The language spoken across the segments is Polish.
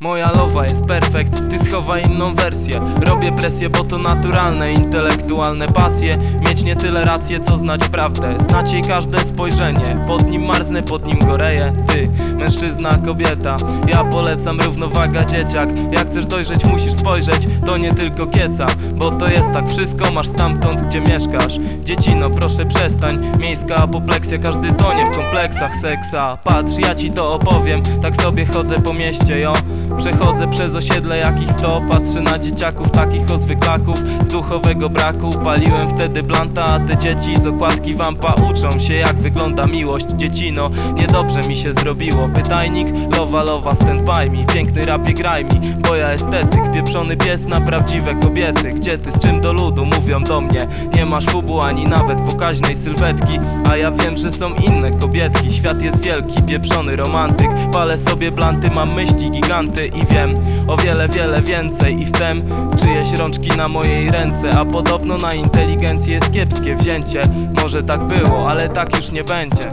Moja lowa jest perfekt, ty schowaj inną wersję. Robię presję, bo to naturalne, intelektualne pasje. Mieć nie tyle rację, co znać prawdę. Znać jej każde spojrzenie. Pod nim marznę, pod nim goreję. Ty, mężczyzna, kobieta. Ja polecam równowaga, dzieciak. Jak chcesz dojrzeć, musisz spojrzeć. To nie tylko kieca, bo to jest tak. Wszystko masz stamtąd, gdzie mieszkasz. Dziecino, proszę przestań. Miejska apopleksja, każdy tonie w kompleksach seksa. Patrz, ja ci to opowiem. Tak sobie chodzę po mieście, jo. Przechodzę przez osiedle jakich 100. Patrzę na dzieciaków, takich ozwyklaków z duchowego braku. Paliłem wtedy blanta, a te dzieci z okładki wampa uczą się, jak wygląda miłość. Dziecino, niedobrze mi się zrobiło. Pytajnik, lowa, stand by me. Piękny rapie, graj mi, bo ja estetyk. Pieprzony pies na prawdziwe kobiety. Gdzie ty, z czym do ludu? Mówią do mnie. Nie masz fubu ani nawet pokaźnej sylwetki. A ja wiem, że są inne kobietki. Świat jest wielki, pieprzony romantyk. Palę sobie blanty, mam myśli giganty i wiem o wiele, wiele więcej. I wtem czyjeś rączki na mojej ręce. A podobno na inteligencję jest kiepskie wzięcie. Może tak było, ale tak już nie będzie.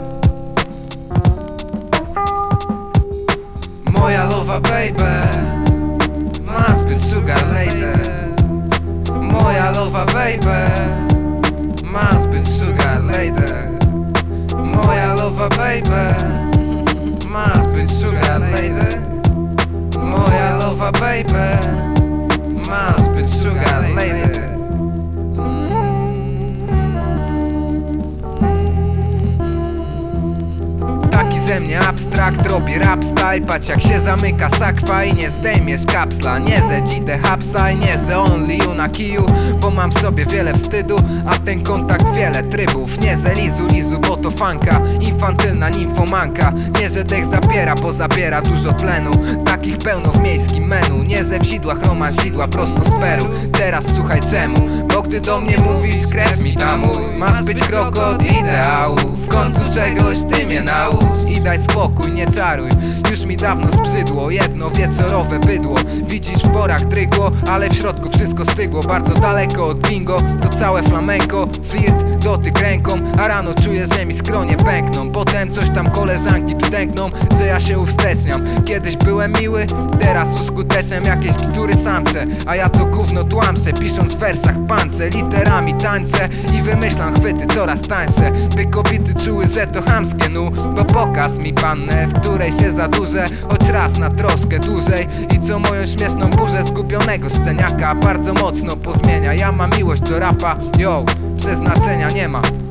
Moja lowa baby ma zbyt sugar lady. Moja lowa baby ma zbyt sugar lady. Moja lowa baby ma zbyt sugar lady. Moja lowa baby ma zbyt sugar lady. Taki ze mnie abstrakt, robi rap style. Patrz jak się zamyka sakwa i nie zdejmiesz kapsla. Nie ze dzidę hapsa i nie ze only you na kiju, bo mam w sobie wiele wstydu, a ten kontakt wiele trybów. Nie ze lizu, bo to fanka, infantylna nimfomanka. Nie że dech zapiera, bo zabiera dużo tlenu. Takich pełno w miejskim menu. Nie ze w sidłach romans sidła prosto z Peru. Teraz słuchaj czemu, bo gdy do mnie mówisz, krew mi tamuj. Masz być krok od ideału, w końcu czegoś ty mnie naucz. I daj spokój, nie czaruj, już mi dawno zbrzydło jedno wieczorowe bydło. Widzisz w porach drygło, ale w środku wszystko stygło. Bardzo daleko od bingo, to całe flamenko. Flirt, dotyk ręką, a rano czuję, że mi skronie pękną. Potem coś tam koleżanki brzdękną, że ja się uwsteczniam. Kiedyś byłem miły, teraz uskuteczniam jakieś bzdury samce. A ja to gówno tłamszę, pisząc w wersach pance. Literami tańczę i wymyślam chwyty coraz tańsze, by kobiety czuły, że to chamskie. No, bo pokaż mi pannę, w której się zadurzę choć raz na troszkę dłużej. I co moją śmieszną burzę zgubionego sceniaka bardzo mocno pozmienia. Ja mam miłość do rapa, yo, przeznaczenia nie ma.